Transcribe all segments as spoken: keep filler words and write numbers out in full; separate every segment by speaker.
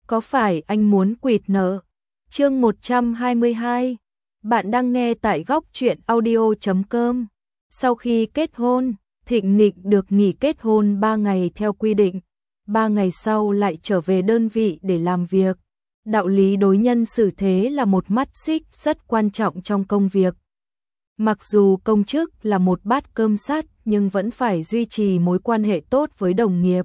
Speaker 1: Có phải anh muốn quỵt nợ? Chương một trăm hai mươi hai. Bạn đang nghe tại góc truyện audio chấm com. Sau khi kết hôn, Thịnh Nịnh được nghỉ kết hôn ba ngày theo quy định, ba ngày sau lại trở về đơn vị để làm việc. Đạo lý đối nhân xử thế là một mắt xích rất quan trọng trong công việc. Mặc dù công chức là một bát cơm sắt nhưng vẫn phải duy trì mối quan hệ tốt với đồng nghiệp.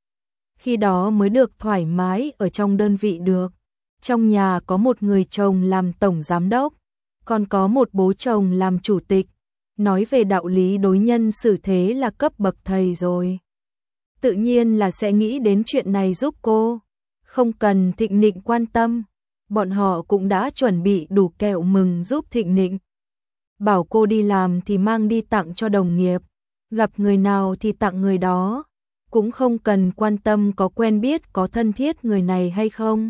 Speaker 1: Khi đó mới được thoải mái ở trong đơn vị được. Trong nhà có một người chồng làm tổng giám đốc, còn có một bố chồng làm chủ tịch. Nói về đạo lý đối nhân xử thế là cấp bậc thầy rồi. Tự nhiên là sẽ nghĩ đến chuyện này giúp cô. Không cần Thịnh Nịnh quan tâm, bọn họ cũng đã chuẩn bị đủ kẹo mừng giúp Thịnh Nịnh. Bảo cô đi làm thì mang đi tặng cho đồng nghiệp, gặp người nào thì tặng người đó, cũng không cần quan tâm có quen biết có thân thiết người này hay không.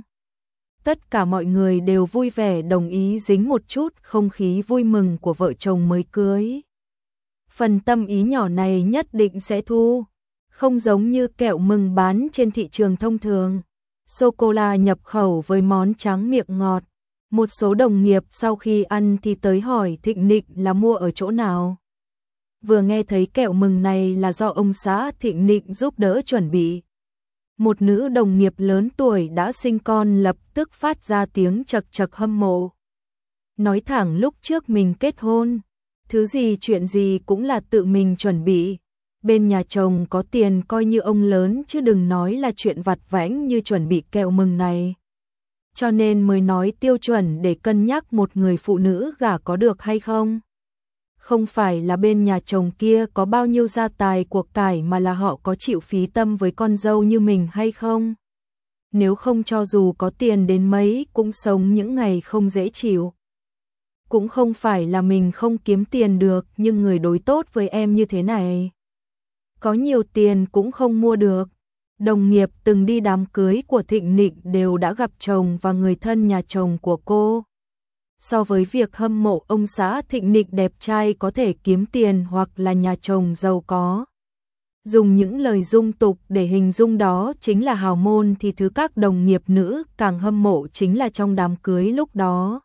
Speaker 1: Tất cả mọi người đều vui vẻ đồng ý dính một chút không khí vui mừng của vợ chồng mới cưới. Phần tâm ý nhỏ này nhất định sẽ thu, không giống như kẹo mừng bán trên thị trường thông thường. Sô-cô-la nhập khẩu với món tráng miệng ngọt. Một số đồng nghiệp sau khi ăn thì tới hỏi Thịnh Nịnh là mua ở chỗ nào. Vừa nghe thấy kẹo mừng này là do ông xã Thịnh Nịnh giúp đỡ chuẩn bị. Một nữ đồng nghiệp lớn tuổi đã sinh con lập tức phát ra tiếng chật chật hâm mộ. Nói thẳng lúc trước mình kết hôn, thứ gì chuyện gì cũng là tự mình chuẩn bị. Bên nhà chồng có tiền coi như ông lớn chứ đừng nói là chuyện vặt vãnh như chuẩn bị kẹo mừng này. Cho nên mới nói tiêu chuẩn để cân nhắc một người phụ nữ gả có được hay không. Không phải là bên nhà chồng kia có bao nhiêu gia tài của cải mà là họ có chịu phí tâm với con dâu như mình hay không. Nếu không cho dù có tiền đến mấy cũng sống những ngày không dễ chịu. Cũng không phải là mình không kiếm tiền được nhưng người đối tốt với em như thế này. Có nhiều tiền cũng không mua được. Đồng nghiệp từng đi đám cưới của Thịnh Nịnh đều đã gặp chồng và người thân nhà chồng của cô. So với việc hâm mộ ông xã Thịnh Nịnh đẹp trai có thể kiếm tiền hoặc là nhà chồng giàu có, dùng những lời dung tục để hình dung đó chính là hào môn thì thứ các đồng nghiệp nữ càng hâm mộ chính là trong đám cưới lúc đó.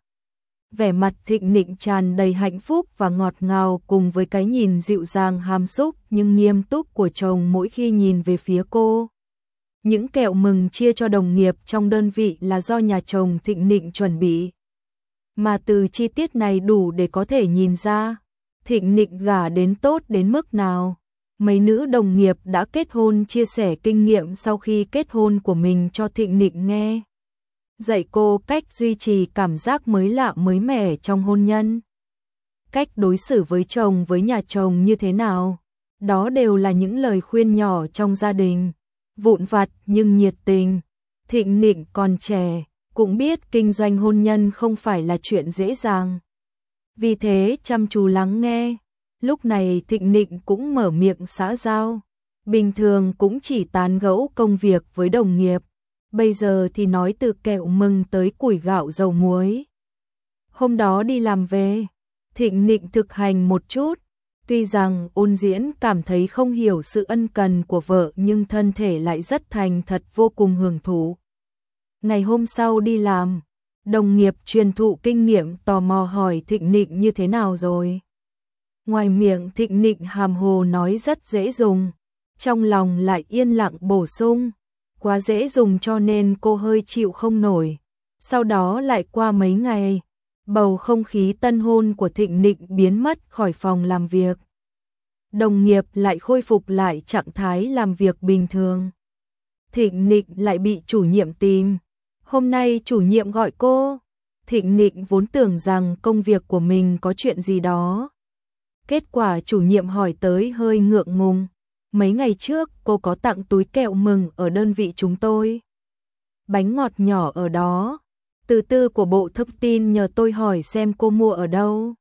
Speaker 1: Vẻ mặt Thịnh Nịnh tràn đầy hạnh phúc và ngọt ngào cùng với cái nhìn dịu dàng hàm xúc nhưng nghiêm túc của chồng mỗi khi nhìn về phía cô. Những kẹo mừng chia cho đồng nghiệp trong đơn vị là do nhà chồng Thịnh Nịnh chuẩn bị. Mà từ chi tiết này đủ để có thể nhìn ra, Thịnh Nịnh gả đến tốt đến mức nào. Mấy nữ đồng nghiệp đã kết hôn chia sẻ kinh nghiệm sau khi kết hôn của mình cho Thịnh Nịnh nghe. Dạy cô cách duy trì cảm giác mới lạ mới mẻ trong hôn nhân. Cách đối xử với chồng với nhà chồng như thế nào. Đó đều là những lời khuyên nhỏ trong gia đình. Vụn vặt nhưng nhiệt tình. Thịnh Nịnh còn trẻ, cũng biết kinh doanh hôn nhân không phải là chuyện dễ dàng. Vì thế chăm chú lắng nghe. Lúc này Thịnh Nịnh cũng mở miệng xã giao. Bình thường cũng chỉ tán gẫu công việc với đồng nghiệp. Bây giờ thì nói từ kẹo mừng tới củi gạo dầu muối. Hôm đó đi làm về, Thịnh Nịnh thực hành một chút. Tuy rằng Ôn Diễn cảm thấy không hiểu sự ân cần của vợ nhưng thân thể lại rất thành thật vô cùng hưởng thụ. Ngày hôm sau đi làm, đồng nghiệp truyền thụ kinh nghiệm tò mò hỏi Thịnh Nịnh như thế nào rồi. Ngoài miệng Thịnh Nịnh hàm hồ nói rất dễ dùng, trong lòng lại yên lặng bổ sung. Quá dễ dùng cho nên cô hơi chịu không nổi. Sau đó lại qua mấy ngày, bầu không khí tân hôn của Thịnh Nịnh biến mất khỏi phòng làm việc. Đồng nghiệp lại khôi phục lại trạng thái làm việc bình thường. Thịnh Nịnh lại bị chủ nhiệm tìm. Hôm nay chủ nhiệm gọi cô. Thịnh Nịnh vốn tưởng rằng công việc của mình có chuyện gì đó. Kết quả chủ nhiệm hỏi tới hơi ngượng ngùng. Mấy ngày trước cô có tặng túi kẹo mừng ở đơn vị chúng tôi. Bánh ngọt nhỏ ở đó. Từ từ của Bộ Thông tin nhờ tôi hỏi xem cô mua ở đâu.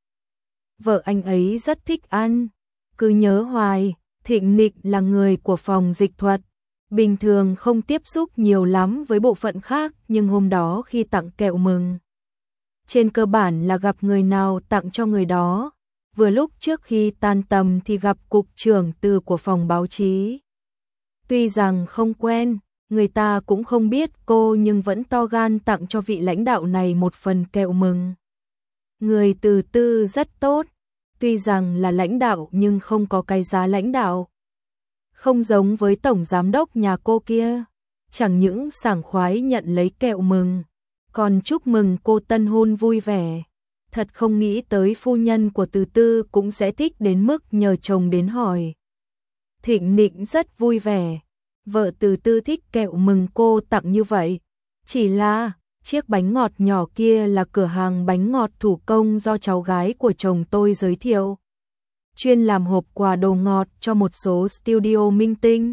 Speaker 1: Vợ anh ấy rất thích ăn. Cứ nhớ hoài, Thịnh Nịnh là người của phòng dịch thuật. Bình thường không tiếp xúc nhiều lắm với bộ phận khác nhưng hôm đó khi tặng kẹo mừng. Trên cơ bản là gặp người nào tặng cho người đó. Vừa lúc trước khi tan tầm thì gặp cục trưởng từ của phòng báo chí. Tuy rằng không quen, Người ta cũng không biết cô nhưng vẫn to gan tặng cho vị lãnh đạo này một phần kẹo mừng. Người Từ Tư rất tốt, tuy rằng là lãnh đạo nhưng không có cái giá lãnh đạo. Không giống với tổng giám đốc nhà cô kia, chẳng những sảng khoái nhận lấy kẹo mừng, còn chúc mừng cô tân hôn vui vẻ. Thật không nghĩ tới phu nhân của Từ Tư cũng sẽ thích đến mức nhờ chồng đến hỏi. Thịnh Nịnh rất vui vẻ, vợ Từ Tư thích kẹo mừng cô tặng như vậy. Chỉ là, chiếc bánh ngọt nhỏ kia là cửa hàng bánh ngọt thủ công do cháu gái của chồng tôi giới thiệu. Chuyên làm hộp quà đồ ngọt cho một số studio minh tinh.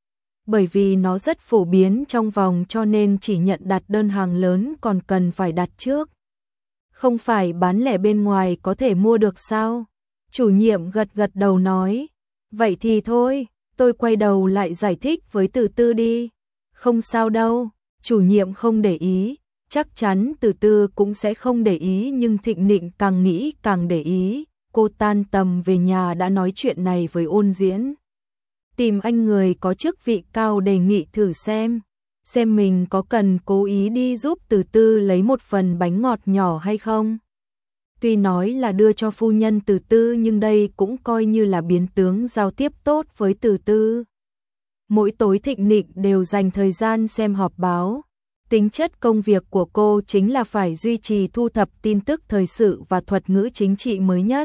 Speaker 1: Bởi vì nó rất phổ biến trong vòng cho nên chỉ nhận đặt đơn hàng lớn còn cần phải đặt trước. Không phải bán lẻ bên ngoài có thể mua được sao? Chủ nhiệm gật gật đầu nói. Vậy thì thôi, tôi quay đầu lại giải thích với Từ Tư đi. Không sao đâu, chủ nhiệm không để ý, chắc chắn Từ Tư cũng sẽ không để ý nhưng Thịnh Nịnh càng nghĩ càng để ý. Cô tan tầm về nhà đã nói chuyện này với Ôn Diễn. Tìm anh người có chức vị cao đề nghị thử xem, xem mình có cần cố ý đi giúp Từ Tư lấy một phần bánh ngọt nhỏ hay không. Tuy nói là đưa cho phu nhân Từ Tư nhưng đây cũng coi như là biến tướng giao tiếp tốt với Từ Tư. Mỗi tối Thịnh Nịnh đều dành thời gian xem họp báo. Tính chất công việc của cô chính là phải duy trì thu thập tin tức thời sự và thuật ngữ chính trị mới nhất.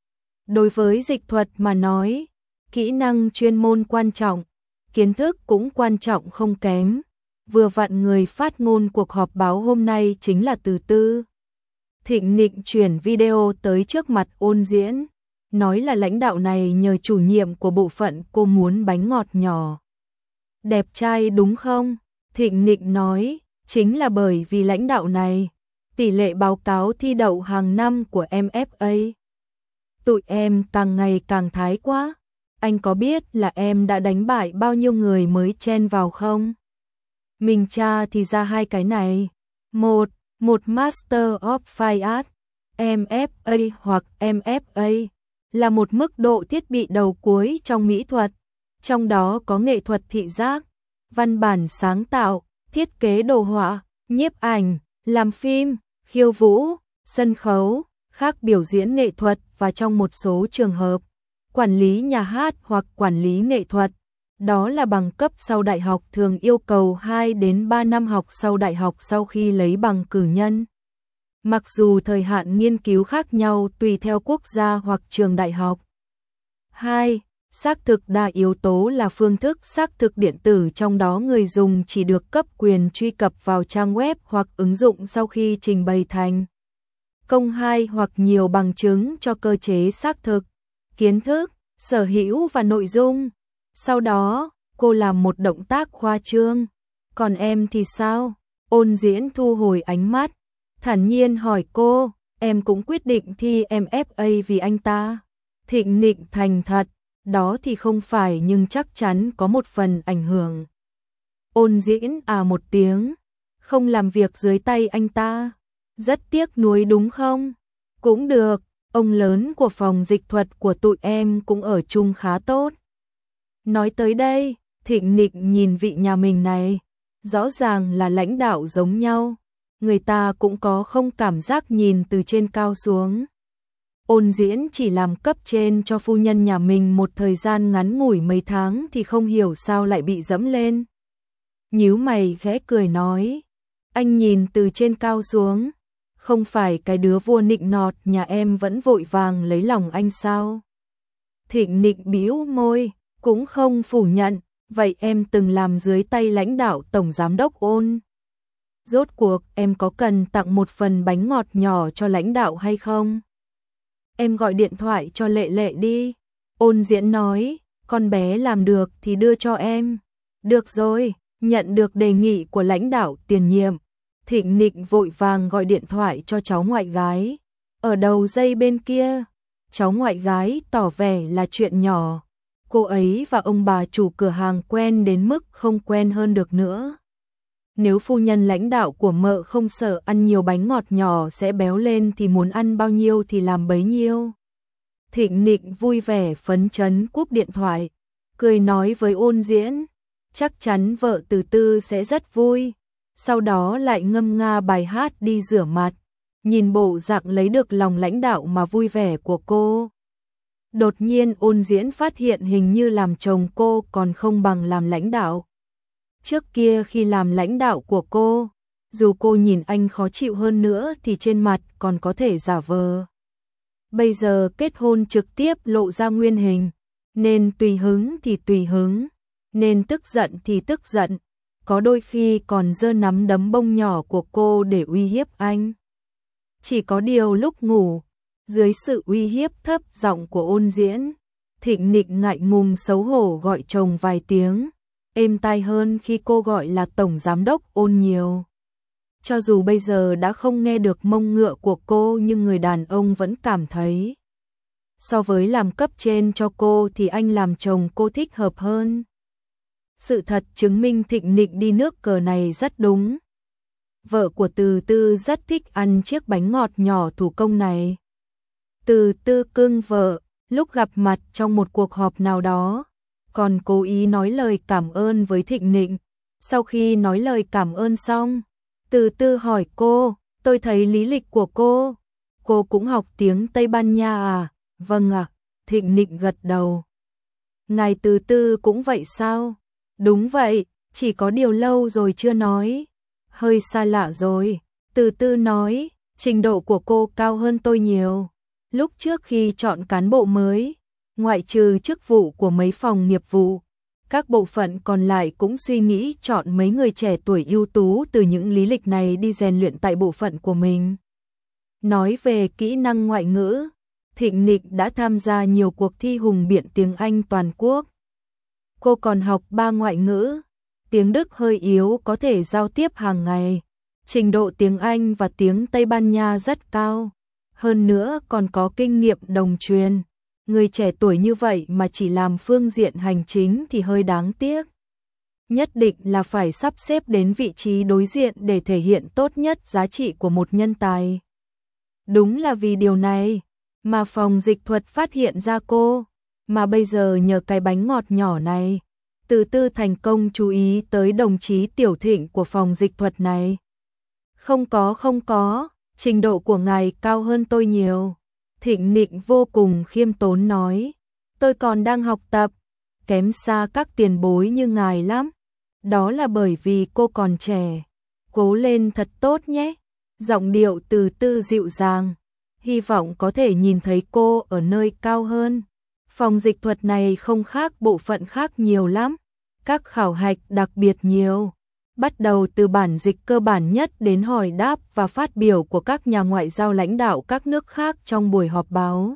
Speaker 1: Đối với dịch thuật mà nói, kỹ năng chuyên môn quan trọng, kiến thức cũng quan trọng không kém. Vừa vặn người phát ngôn cuộc họp báo hôm nay chính là Từ Tư. Thịnh Nịnh chuyển video tới trước mặt Ôn Diễn, nói là lãnh đạo này nhờ chủ nhiệm của bộ phận cô muốn bánh ngọt nhỏ. Đẹp trai đúng không? Thịnh Nịnh nói, chính là bởi vì lãnh đạo này, tỷ lệ báo cáo thi đậu hàng năm của em ép a. Tụi em càng ngày càng thái quá. Anh có biết là em đã đánh bại bao nhiêu người mới chen vào không? Mình tra thì ra hai cái này. Một, một Master of Fine Art, em ép a hoặc em ép a, là một mức độ thiết bị đầu cuối trong mỹ thuật. Trong đó có nghệ thuật thị giác, văn bản sáng tạo, thiết kế đồ họa, nhiếp ảnh, làm phim, khiêu vũ, sân khấu, khác biểu diễn nghệ thuật và trong một số trường hợp, quản lý nhà hát hoặc quản lý nghệ thuật. Đó là bằng cấp sau đại học thường yêu cầu hai đến ba năm học sau đại học sau khi lấy bằng cử nhân. Mặc dù thời hạn nghiên cứu khác nhau tùy theo quốc gia hoặc trường đại học. hai. Xác thực đa yếu tố là phương thức xác thực điện tử, trong đó người dùng chỉ được cấp quyền truy cập vào trang web hoặc ứng dụng sau khi trình bày thành công hai hoặc nhiều bằng chứng cho cơ chế xác thực, kiến thức, sở hữu và nội dung. Sau đó, cô làm một động tác khoa trương. Còn em thì sao? Ôn Diễn thu hồi ánh mắt, thản nhiên hỏi cô, em cũng quyết định thi em ép a vì anh ta. Thịnh Nịnh thành thật, đó thì không phải nhưng chắc chắn có một phần ảnh hưởng. Ôn Diễn à một tiếng, không làm việc dưới tay anh ta. Rất tiếc nuối đúng không? Cũng được, ông lớn của phòng dịch thuật của tụi em cũng ở chung khá tốt. Nói tới đây, Thịnh Nịnh nhìn vị nhà mình này, rõ ràng là lãnh đạo giống nhau, người ta cũng có không cảm giác nhìn từ trên cao xuống. Ôn Diễn chỉ làm cấp trên cho phu nhân nhà mình một thời gian ngắn ngủi mấy tháng thì không hiểu sao lại bị dẫm lên. Nhíu mày khẽ cười nói, anh nhìn từ trên cao xuống, không phải cái đứa vua nịnh nọt nhà em vẫn vội vàng lấy lòng anh sao? Thịnh Nịnh bĩu môi, cũng không phủ nhận, vậy em từng làm dưới tay lãnh đạo tổng giám đốc Ôn. Rốt cuộc em có cần tặng một phần bánh ngọt nhỏ cho lãnh đạo hay không? Em gọi điện thoại cho Lệ Lệ đi. Ôn Diễn nói, con bé làm được thì đưa cho em. Được rồi, nhận được đề nghị của lãnh đạo tiền nhiệm. Thịnh Nịnh vội vàng gọi điện thoại cho cháu ngoại gái. Ở đầu dây bên kia, cháu ngoại gái tỏ vẻ là chuyện nhỏ. Cô ấy và ông bà chủ cửa hàng quen đến mức không quen hơn được nữa. Nếu phu nhân lãnh đạo của mợ không sợ ăn nhiều bánh ngọt nhỏ sẽ béo lên thì muốn ăn bao nhiêu thì làm bấy nhiêu. Thịnh Nịnh vui vẻ phấn chấn cúp điện thoại, cười nói với Ôn Diễn, chắc chắn vợ Từ Tư sẽ rất vui. Sau đó lại ngâm nga bài hát đi rửa mặt, nhìn bộ dạng lấy được lòng lãnh đạo mà vui vẻ của cô. Đột nhiên Ôn Diễn phát hiện hình như làm chồng cô còn không bằng làm lãnh đạo. Trước kia khi làm lãnh đạo của cô, dù cô nhìn anh khó chịu hơn nữa thì trên mặt còn có thể giả vờ. Bây giờ kết hôn trực tiếp lộ ra nguyên hình, nên tùy hứng thì tùy hứng, nên tức giận thì tức giận, có đôi khi còn giơ nắm đấm bông nhỏ của cô để uy hiếp anh. Chỉ có điều lúc ngủ, dưới sự uy hiếp thấp giọng của Ôn Diễn, Thịnh Nịnh ngại ngùng xấu hổ gọi chồng vài tiếng, êm tai hơn khi cô gọi là Tổng Giám đốc Ôn nhiều. Cho dù bây giờ đã không nghe được mông ngựa của cô nhưng người đàn ông vẫn cảm thấy so với làm cấp trên cho cô thì anh làm chồng cô thích hợp hơn. Sự thật chứng minh Thịnh Nịnh đi nước cờ này rất đúng. Vợ của Từ Tư rất thích ăn chiếc bánh ngọt nhỏ thủ công này. Từ Tư cưng vợ, lúc gặp mặt trong một cuộc họp nào đó, còn cố ý nói lời cảm ơn với Thịnh Nịnh. Sau khi nói lời cảm ơn xong, Từ Tư hỏi cô, tôi thấy lý lịch của cô, cô cũng học tiếng Tây Ban Nha à? Vâng ạ, Thịnh Nịnh gật đầu. Ngài Từ Tư cũng vậy sao? Đúng vậy, chỉ có điều lâu rồi chưa nói. Hơi xa lạ rồi, Từ Tư nói, trình độ của cô cao hơn tôi nhiều. Lúc trước khi chọn cán bộ mới, ngoại trừ chức vụ của mấy phòng nghiệp vụ, các bộ phận còn lại cũng suy nghĩ chọn mấy người trẻ tuổi ưu tú từ những lý lịch này đi rèn luyện tại bộ phận của mình. Nói về kỹ năng ngoại ngữ, Thịnh Nịnh đã tham gia nhiều cuộc thi hùng biện tiếng Anh toàn quốc. Cô còn học ba ngoại ngữ, tiếng Đức hơi yếu có thể giao tiếp hàng ngày, trình độ tiếng Anh và tiếng Tây Ban Nha rất cao, hơn nữa còn có kinh nghiệm đồng truyền. Người trẻ tuổi như vậy mà chỉ làm phương diện hành chính thì hơi đáng tiếc. Nhất định là phải sắp xếp đến vị trí đối diện để thể hiện tốt nhất giá trị của một nhân tài. Đúng là vì điều này mà phòng dịch thuật phát hiện ra cô, mà bây giờ nhờ cái bánh ngọt nhỏ này, Từ Tư thành công chú ý tới đồng chí Tiểu Thịnh của phòng dịch thuật này. Không có không có, trình độ của ngài cao hơn tôi nhiều. Thịnh Nịnh vô cùng khiêm tốn nói, tôi còn đang học tập, kém xa các tiền bối như ngài lắm. Đó là bởi vì cô còn trẻ, cố lên thật tốt nhé. Giọng điệu Từ Tư dịu dàng, hy vọng có thể nhìn thấy cô ở nơi cao hơn. Phòng dịch thuật này không khác bộ phận khác nhiều lắm, các khảo hạch đặc biệt nhiều. Bắt đầu từ bản dịch cơ bản nhất đến hỏi đáp và phát biểu của các nhà ngoại giao lãnh đạo các nước khác trong buổi họp báo.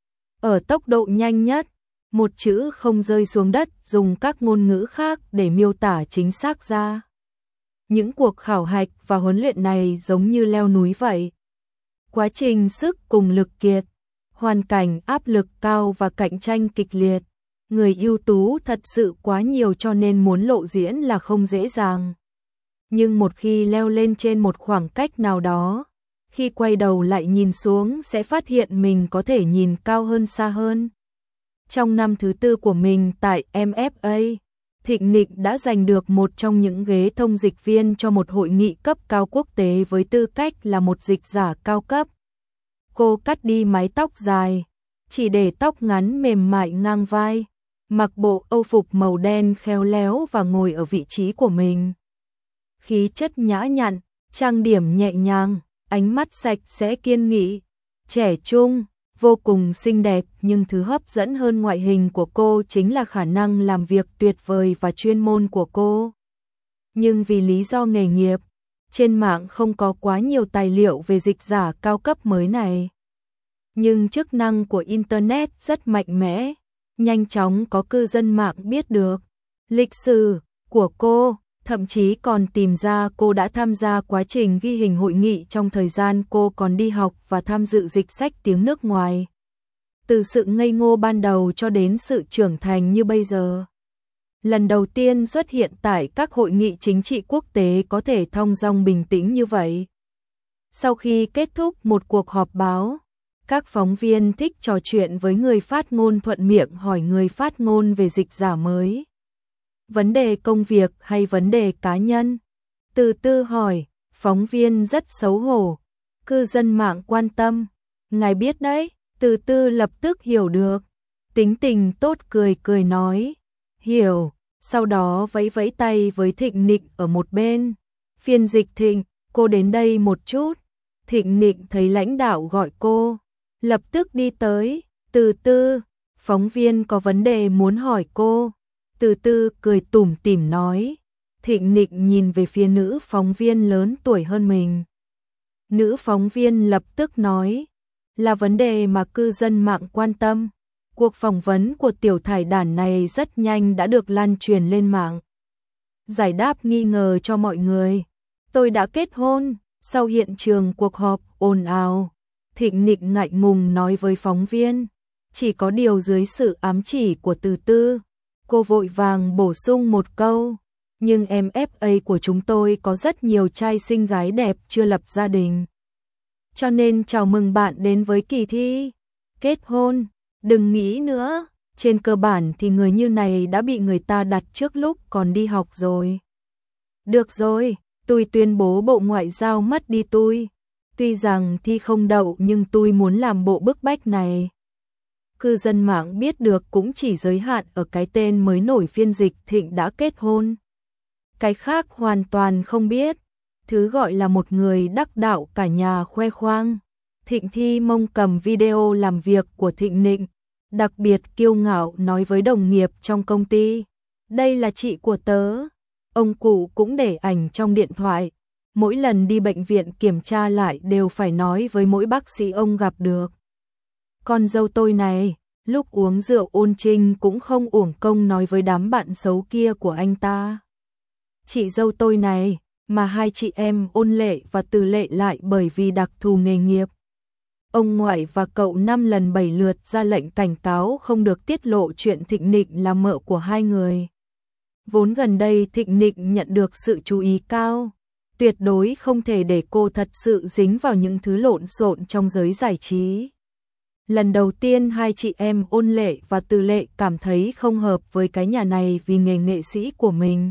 Speaker 1: Ở tốc độ nhanh nhất, một chữ không rơi xuống đất dùng các ngôn ngữ khác để miêu tả chính xác ra. Những cuộc khảo hạch và huấn luyện này giống như leo núi vậy. Quá trình sức cùng lực kiệt, hoàn cảnh áp lực cao và cạnh tranh kịch liệt. Người ưu tú thật sự quá nhiều cho nên muốn lộ diễn là không dễ dàng. Nhưng một khi leo lên trên một khoảng cách nào đó, khi quay đầu lại nhìn xuống sẽ phát hiện mình có thể nhìn cao hơn xa hơn. Trong năm thứ tư của mình tại em ép a, Thịnh Nịnh đã giành được một trong những ghế thông dịch viên cho một hội nghị cấp cao quốc tế với tư cách là một dịch giả cao cấp. Cô cắt đi mái tóc dài, chỉ để tóc ngắn mềm mại ngang vai, mặc bộ âu phục màu đen khéo léo và ngồi ở vị trí của mình. Khí chất nhã nhặn, trang điểm nhẹ nhàng, ánh mắt sạch sẽ kiên nghị, trẻ trung, vô cùng xinh đẹp, nhưng thứ hấp dẫn hơn ngoại hình của cô chính là khả năng làm việc tuyệt vời và chuyên môn của cô. Nhưng vì lý do nghề nghiệp, trên mạng không có quá nhiều tài liệu về dịch giả cao cấp mới này. Nhưng chức năng của Internet rất mạnh mẽ, nhanh chóng có cư dân mạng biết được lịch sử của cô, thậm chí còn tìm ra cô đã tham gia quá trình ghi hình hội nghị trong thời gian cô còn đi học và tham dự dịch sách tiếng nước ngoài. Từ sự ngây ngô ban đầu cho đến sự trưởng thành như bây giờ. Lần đầu tiên xuất hiện tại các hội nghị chính trị quốc tế có thể thong dong bình tĩnh như vậy. Sau khi kết thúc một cuộc họp báo, các phóng viên thích trò chuyện với người phát ngôn thuận miệng hỏi người phát ngôn về dịch giả mới. Vấn đề công việc hay vấn đề cá nhân? Từ Từ hỏi, phóng viên rất xấu hổ. Cư dân mạng quan tâm. Ngài biết đấy, Từ Từ lập tức hiểu được. Tính tình tốt cười cười nói. Hiểu, sau đó vẫy vẫy tay với Thịnh Nịnh ở một bên. Phiên dịch Thịnh, cô đến đây một chút. Thịnh Nịnh thấy lãnh đạo gọi cô, lập tức đi tới. Từ Từ, phóng viên có vấn đề muốn hỏi cô. Từ Từ cười tủm tỉm nói. Thịnh Nịnh nhìn về phía nữ phóng viên lớn tuổi hơn mình. Nữ phóng viên lập tức nói, là vấn đề mà cư dân mạng quan tâm. Cuộc phỏng vấn của tiểu thải đản này rất nhanh đã được lan truyền lên mạng. Giải đáp nghi ngờ cho mọi người. Tôi đã kết hôn. Sau hiện trường cuộc họp ồn ào, Thịnh Nịnh ngại ngùng nói với phóng viên. Chỉ có điều dưới sự ám chỉ của Từ Từ, cô vội vàng bổ sung một câu. Nhưng em ép a của chúng tôi có rất nhiều trai xinh gái đẹp chưa lập gia đình. Cho nên chào mừng bạn đến với kỳ thi kết hôn. Đừng nghĩ nữa, trên cơ bản thì người như này đã bị người ta đặt trước lúc còn đi học rồi. Được rồi, tôi tuyên bố Bộ Ngoại giao mất đi tôi. Tuy rằng thi không đậu nhưng tôi muốn làm bộ bức bách này. Cư dân mạng biết được cũng chỉ giới hạn ở cái tên mới nổi phiên dịch Thịnh đã kết hôn. Cái khác hoàn toàn không biết. Thứ gọi là một người đắc đạo cả nhà khoe khoang. Thịnh Thi Mông cầm video làm việc của Thịnh Nịnh, đặc biệt kiêu ngạo nói với đồng nghiệp trong công ty. Đây là chị của tớ. Ông cụ cũng để ảnh trong điện thoại. Mỗi lần đi bệnh viện kiểm tra lại đều phải nói với mỗi bác sĩ ông gặp được. Con dâu tôi này, lúc uống rượu ôn trinh cũng không uổng công nói với đám bạn xấu kia của anh ta. Chị dâu tôi này, mà hai chị em Ôn Lệ và Từ Lệ lại bởi vì đặc thù nghề nghiệp. Ông ngoại và cậu năm lần bảy lượt ra lệnh cảnh cáo không được tiết lộ chuyện Thịnh Nịnh là mợ của hai người. Vốn gần đây Thịnh Nịnh nhận được sự chú ý cao, tuyệt đối không thể để cô thật sự dính vào những thứ lộn xộn trong giới giải trí. Lần đầu tiên hai chị em Ôn Lệ và Từ Lệ cảm thấy không hợp với cái nhà này vì nghề nghệ sĩ của mình.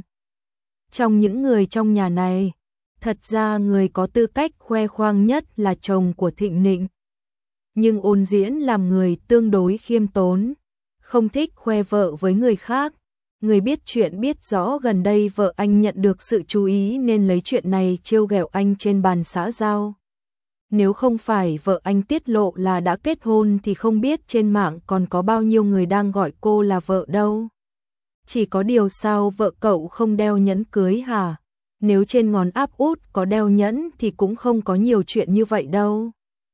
Speaker 1: Trong những người trong nhà này, thật ra người có tư cách khoe khoang nhất là chồng của Thịnh Nịnh. Nhưng Ôn Diễn làm người tương đối khiêm tốn, không thích khoe vợ với người khác. Người biết chuyện biết rõ gần đây vợ anh nhận được sự chú ý nên lấy chuyện này trêu ghẹo anh trên bàn xã giao. Nếu không phải vợ anh tiết lộ là đã kết hôn thì không biết trên mạng còn có bao nhiêu người đang gọi cô là vợ đâu. Chỉ có điều sao vợ cậu không đeo nhẫn cưới hả? Nếu trên ngón áp út có đeo nhẫn thì cũng không có nhiều chuyện như vậy đâu.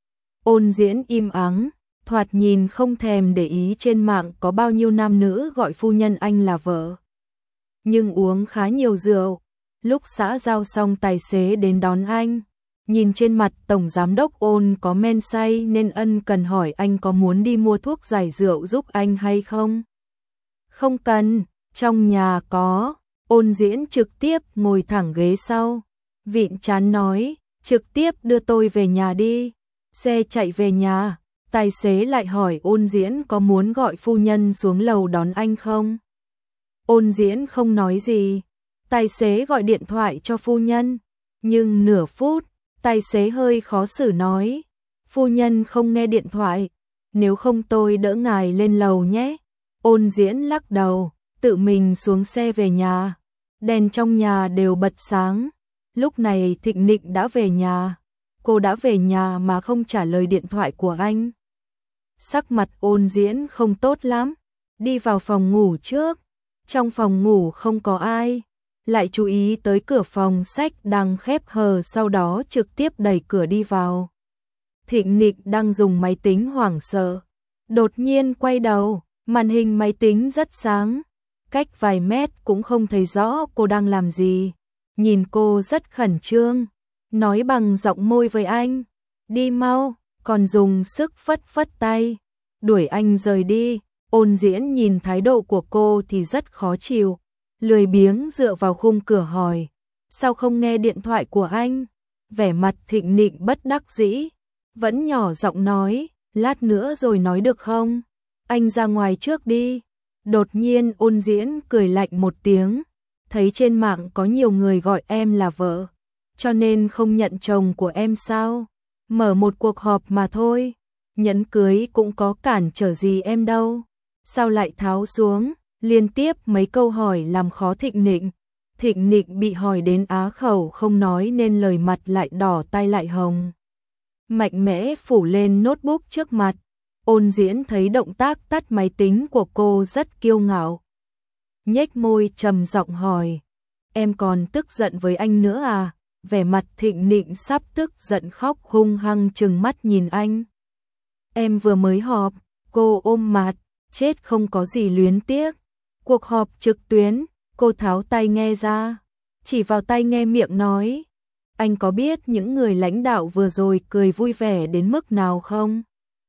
Speaker 1: Ôn Diễn im ắng, thoạt nhìn không thèm để ý trên mạng có bao nhiêu nam nữ gọi phu nhân anh là vợ. Nhưng uống khá nhiều rượu. Lúc xã giao xong tài xế đến đón anh. Nhìn trên mặt tổng giám đốc Ôn có men say nên ân cần hỏi anh có muốn đi mua thuốc giải rượu giúp anh hay không? Không cần, trong nhà có. Ôn Diễn trực tiếp ngồi thẳng ghế sau. Vịn chán nói, trực tiếp đưa tôi về nhà đi. Xe chạy về nhà, tài xế lại hỏi Ôn Diễn có muốn gọi phu nhân xuống lầu đón anh không? Ôn Diễn không nói gì. Tài xế gọi điện thoại cho phu nhân, nhưng nửa phút, tài xế hơi khó xử nói, phu nhân không nghe điện thoại, nếu không tôi đỡ ngài lên lầu nhé. Ôn Diễn lắc đầu, tự mình xuống xe về nhà. Đèn trong nhà đều bật sáng. Lúc này Thịnh Nịnh đã về nhà. Cô đã về nhà mà không trả lời điện thoại của anh. Sắc mặt Ôn Diễn không tốt lắm. Đi vào phòng ngủ trước. Trong phòng ngủ không có ai. Lại chú ý tới cửa phòng sách đang khép hờ, sau đó trực tiếp đẩy cửa đi vào. Thịnh Nịnh đang dùng máy tính hoảng sợ. Đột nhiên quay đầu, màn hình máy tính rất sáng. Cách vài mét cũng không thấy rõ cô đang làm gì. Nhìn cô rất khẩn trương. Nói bằng giọng môi với anh. Đi mau, còn dùng sức phất phất tay. Đuổi anh rời đi. Ôn Diễn nhìn thái độ của cô thì rất khó chịu. Lười biếng dựa vào khung cửa hỏi. Sao không nghe điện thoại của anh? Vẻ mặt Thịnh Nịnh bất đắc dĩ. Vẫn nhỏ giọng nói. Lát nữa rồi nói được không? Anh ra ngoài trước đi. Đột nhiên Ôn Diễn cười lạnh một tiếng, thấy trên mạng có nhiều người gọi em là vợ, cho nên không nhận chồng của em sao? Mở một cuộc họp mà thôi, nhẫn cưới cũng có cản trở gì em đâu. Sao lại tháo xuống? Liên tiếp mấy câu hỏi làm khó Thịnh Nịnh. Thịnh Nịnh bị hỏi đến á khẩu không nói nên lời, mặt lại đỏ tai lại hồng. Mạnh mẽ phủ lên notebook trước mặt. Ôn Diễn thấy động tác tắt máy tính của cô rất kiêu ngạo. Nhếch môi trầm giọng hỏi, em còn tức giận với anh nữa à? Vẻ mặt Thịnh Nịnh sắp tức giận khóc, hung hăng trừng mắt nhìn anh. Em vừa mới họp, cô ôm mặt, chết không có gì luyến tiếc. Cuộc họp trực tuyến, cô tháo tai nghe ra, chỉ vào tai nghe miệng nói, anh có biết những người lãnh đạo vừa rồi cười vui vẻ đến mức nào không?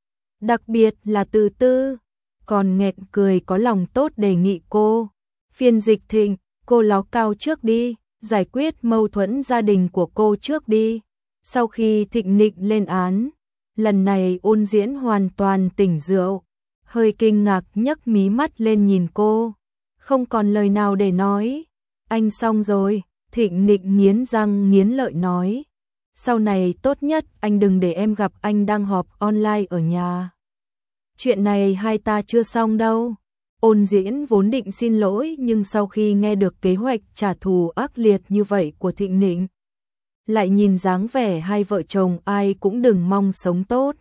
Speaker 1: Đặc biệt là Từ Tư, còn nghẹn cười có lòng tốt đề nghị cô. Phiên Dịch Thịnh, cô ló cao trước đi, giải quyết mâu thuẫn gia đình của cô trước đi. Sau khi Thịnh Nịnh lên án, lần này Ôn Diễn hoàn toàn tỉnh rượu, hơi kinh ngạc nhấc mí mắt lên nhìn cô, không còn lời nào để nói. Anh xong rồi, Thịnh Nịnh nghiến răng nghiến lợi nói. Sau này tốt nhất anh đừng để em gặp anh đang họp online ở nhà. Chuyện này hai ta chưa xong đâu. Ôn Diễn vốn định xin lỗi, nhưng sau khi nghe được kế hoạch trả thù ác liệt như vậy của Thịnh Nịnh, lại nhìn dáng vẻ hai vợ chồng ai cũng đừng mong sống tốt.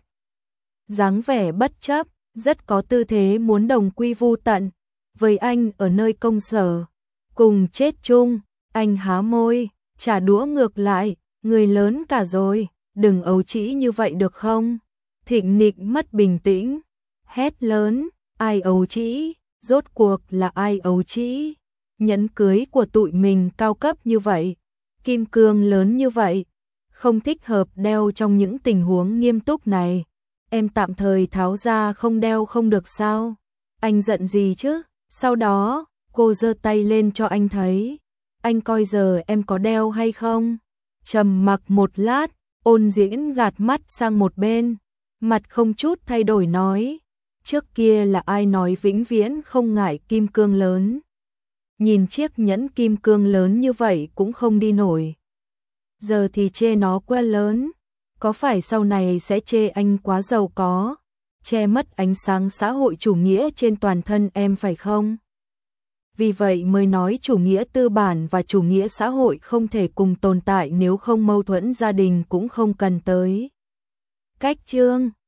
Speaker 1: Dáng vẻ bất chấp, rất có tư thế muốn đồng quy vu tận với anh ở nơi công sở, cùng chết chung. Anh há môi, trả đũa ngược lại, người lớn cả rồi, đừng ấu trĩ như vậy được không? Thịnh Nịnh mất bình tĩnh, hét lớn, ai ấu trĩ? Rốt cuộc là ai ấu trĩ? Nhẫn cưới của tụi mình cao cấp như vậy, kim cương lớn như vậy, không thích hợp đeo trong những tình huống nghiêm túc này. Em tạm thời tháo ra không đeo không được sao? Anh giận gì chứ? Sau đó, cô giơ tay lên cho anh thấy. Anh coi giờ em có đeo hay không? Trầm mặc một lát, Ôn Diễn gạt mắt sang một bên, mặt không chút thay đổi nói, trước kia là ai nói vĩnh viễn không ngại kim cương lớn. Nhìn chiếc nhẫn kim cương lớn như vậy cũng không đi nổi. Giờ thì chê nó quá lớn, có phải sau này sẽ chê anh quá giàu có, che mất ánh sáng xã hội chủ nghĩa trên toàn thân em phải không? Vì vậy mới nói chủ nghĩa tư bản và chủ nghĩa xã hội không thể cùng tồn tại, nếu không mâu thuẫn gia đình cũng không cần tới. Cách chương